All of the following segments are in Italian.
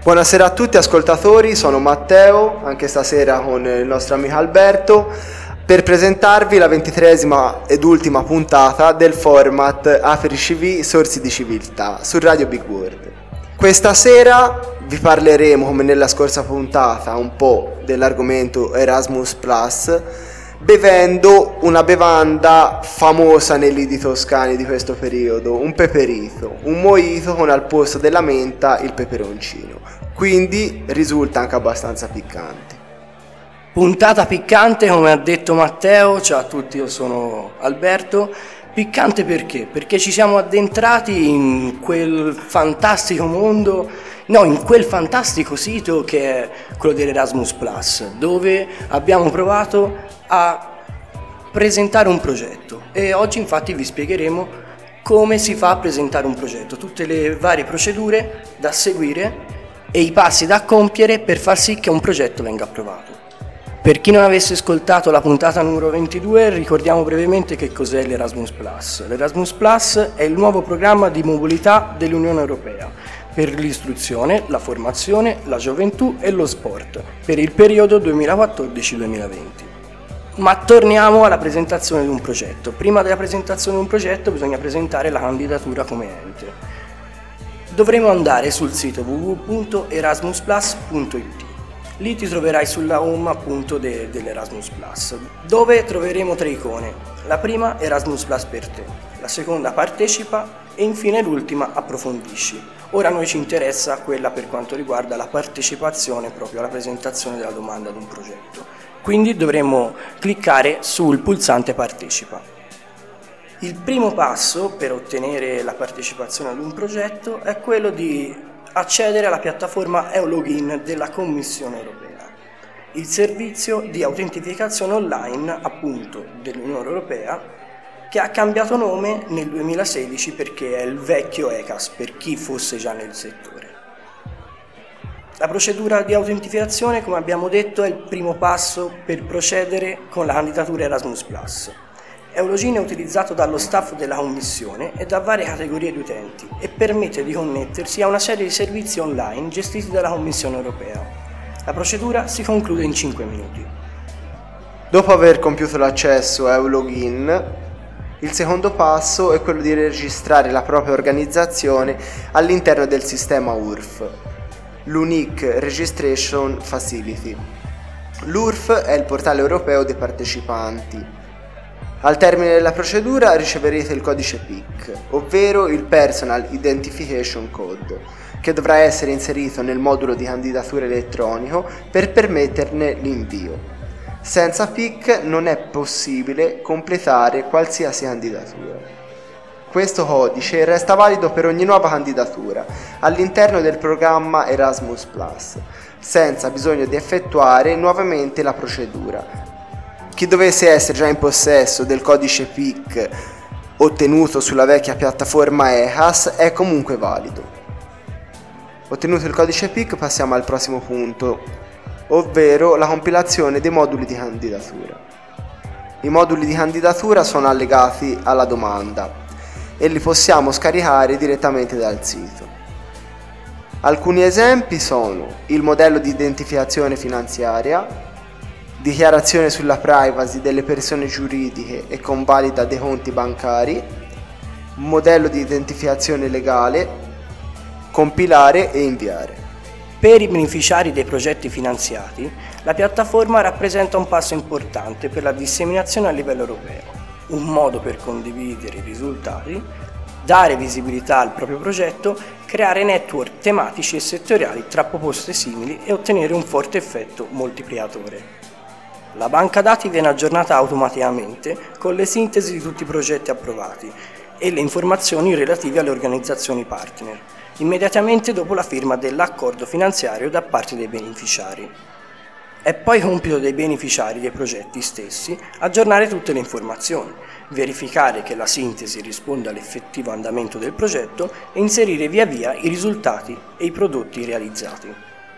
Buonasera a tutti ascoltatori, sono Matteo, anche stasera con il nostro amico Alberto, per presentarvi la 23esima ed ultima puntata del format AfriCV Sorsi di Civiltà su Radio Big World. Questa sera vi parleremo, come nella scorsa puntata, un po' dell'argomento Erasmus+, bevendo una bevanda famosa nei lidi toscani di questo periodo, un peperito, un mojito con al posto della menta il peperoncino, quindi risulta anche abbastanza piccante. Puntata piccante, come ha detto Matteo. Ciao a tutti, io sono Alberto. Piccante perché? Perché ci siamo addentrati in quel fantastico mondo, in quel fantastico sito che è quello dell'Erasmus+, dove abbiamo provato a presentare un progetto, e oggi infatti vi spiegheremo come si fa a presentare un progetto, tutte le varie procedure da seguire e i passi da compiere per far sì che un progetto venga approvato. Per chi non avesse ascoltato la puntata numero 22, ricordiamo brevemente che cos'è l'Erasmus+. L'Erasmus+ è il nuovo programma di mobilità dell'Unione Europea per l'istruzione, la formazione, la gioventù e lo sport per il periodo 2014-2020. Ma torniamo alla presentazione di un progetto. Prima della presentazione di un progetto bisogna presentare la candidatura come ente. Dovremo andare sul sito www.erasmusplus.it. Lì ti troverai sulla home appunto dell'Erasmus+, dove troveremo 3 icone. La prima, Erasmus+ per te, la seconda, partecipa, e infine l'ultima, approfondisci. Ora a noi ci interessa quella per quanto riguarda la partecipazione, proprio alla presentazione della domanda ad un progetto. Quindi dovremo cliccare sul pulsante partecipa. Il primo passo per ottenere la partecipazione ad un progetto è quello di accedere alla piattaforma Eulogin della Commissione Europea, il servizio di autentificazione online appunto dell'Unione Europea, che ha cambiato nome nel 2016 perché è il vecchio ECAS per chi fosse già nel settore. La procedura di autentificazione, come abbiamo detto, è il primo passo per procedere con la candidatura Erasmus+. Eulogin è utilizzato dallo staff della Commissione e da varie categorie di utenti e permette di connettersi a una serie di servizi online gestiti dalla Commissione Europea. La procedura si conclude in 5 minuti. Dopo aver compiuto l'accesso a Eulogin, il secondo passo è quello di registrare la propria organizzazione all'interno del sistema URF, l'Unique Registration Facility. L'URF è il portale europeo dei partecipanti. Al termine della procedura riceverete il codice PIC, ovvero il Personal Identification Code, che dovrà essere inserito nel modulo di candidatura elettronico per permetterne l'invio. Senza PIC non è possibile completare qualsiasi candidatura. Questo codice resta valido per ogni nuova candidatura all'interno del programma Erasmus+, senza bisogno di effettuare nuovamente la procedura. Chi dovesse essere già in possesso del codice PIC ottenuto sulla vecchia piattaforma ECAS è comunque valido. Ottenuto il codice PIC passiamo al prossimo punto, ovvero la compilazione dei moduli di candidatura. I moduli di candidatura sono allegati alla domanda e li possiamo scaricare direttamente dal sito. Alcuni esempi sono il modello di identificazione finanziaria, dichiarazione sulla privacy delle persone giuridiche e convalida dei conti bancari, modello di identificazione legale, compilare e inviare. Per i beneficiari dei progetti finanziati, la piattaforma rappresenta un passo importante per la disseminazione a livello europeo, un modo per condividere i risultati, dare visibilità al proprio progetto, creare network tematici e settoriali tra proposte simili e ottenere un forte effetto moltiplicatore. La banca dati viene aggiornata automaticamente con le sintesi di tutti i progetti approvati e le informazioni relative alle organizzazioni partner, immediatamente dopo la firma dell'accordo finanziario da parte dei beneficiari. È poi compito dei beneficiari dei progetti stessi aggiornare tutte le informazioni, verificare che la sintesi risponda all'effettivo andamento del progetto e inserire via via i risultati e i prodotti realizzati.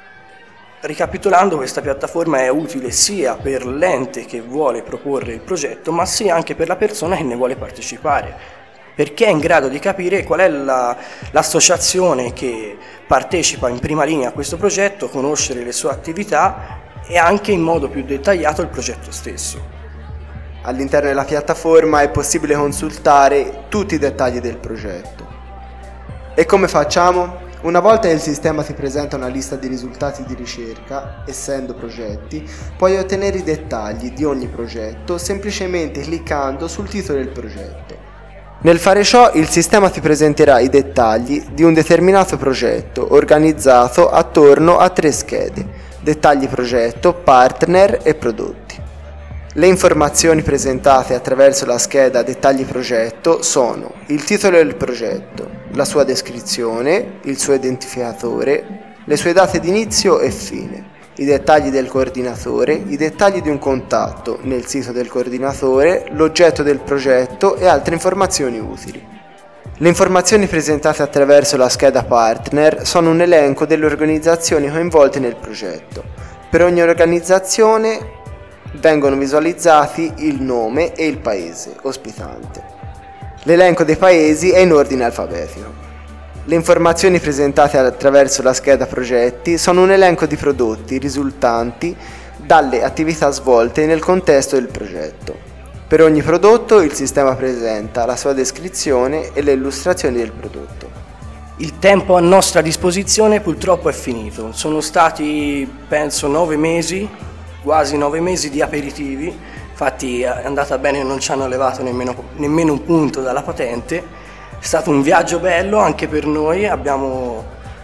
Ricapitolando, questa piattaforma è utile sia per l'ente che vuole proporre il progetto, ma sia anche per la persona che ne vuole partecipare. perché è in grado di capire qual è l'associazione che partecipa in prima linea a questo progetto, conoscere le sue attività e anche in modo più dettagliato il progetto stesso. All'interno della piattaforma è possibile consultare tutti i dettagli del progetto. E come facciamo? Una volta che il sistema ti presenta una lista di risultati di ricerca, essendo progetti, puoi ottenere i dettagli di ogni progetto semplicemente cliccando sul titolo del progetto. Nel fare ciò, il sistema ti presenterà i dettagli di un determinato progetto organizzato attorno a 3 schede: dettagli progetto, partner e prodotti. Le informazioni presentate attraverso la scheda dettagli progetto sono il titolo del progetto, la sua descrizione, il suo identificatore, le sue date di inizio e fine, i dettagli del coordinatore, i dettagli di un contatto nel sito del coordinatore, l'oggetto del progetto e altre informazioni utili. Le informazioni presentate attraverso la scheda partner sono un elenco delle organizzazioni coinvolte nel progetto. Per ogni organizzazione vengono visualizzati il nome e il paese ospitante. L'elenco dei paesi è in ordine alfabetico. Le informazioni presentate attraverso la scheda progetti sono un elenco di prodotti risultanti dalle attività svolte nel contesto del progetto. Per ogni prodotto il sistema presenta la sua descrizione e le illustrazioni del prodotto. Il tempo a nostra disposizione purtroppo è finito. Sono stati, penso, 9 mesi, quasi 9 mesi di aperitivi. Infatti è andata bene, non ci hanno levato nemmeno un punto dalla patente. È stato un viaggio bello anche per noi, abbiamo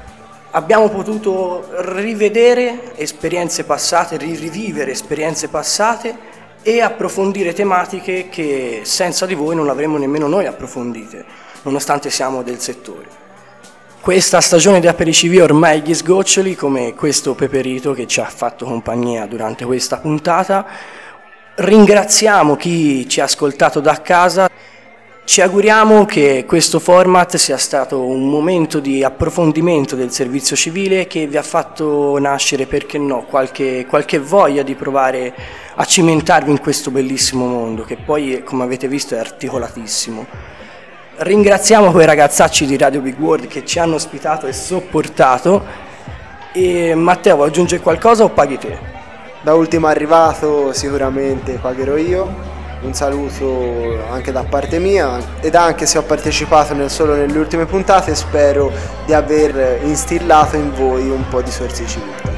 potuto rivedere esperienze passate, rivivere esperienze passate e approfondire tematiche che senza di voi non avremmo nemmeno noi approfondite, nonostante siamo del settore. Questa stagione di aperitivi ormai gli sgoccioli, come questo Peperito che ci ha fatto compagnia durante questa puntata. Ringraziamo chi ci ha ascoltato da casa. Ci auguriamo che questo format sia stato un momento di approfondimento del servizio civile che vi ha fatto nascere, perché no, qualche voglia di provare a cimentarvi in questo bellissimo mondo che poi, come avete visto, è articolatissimo. Ringraziamo quei ragazzacci di Radio Big World che ci hanno ospitato e sopportato. E Matteo, vuoi aggiungere qualcosa o paghi te? Da ultimo arrivato sicuramente pagherò io. Un saluto anche da parte mia, ed anche se ho partecipato solo nelle ultime puntate, spero di aver instillato in voi un po' di sorsi civica.